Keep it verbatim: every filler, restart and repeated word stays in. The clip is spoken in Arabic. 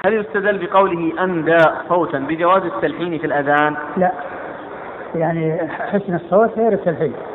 هل يستدل بقوله أندى صوتا بجواز التلحين في الأذان؟ لا، يعني حسن الصوت غير التلحين.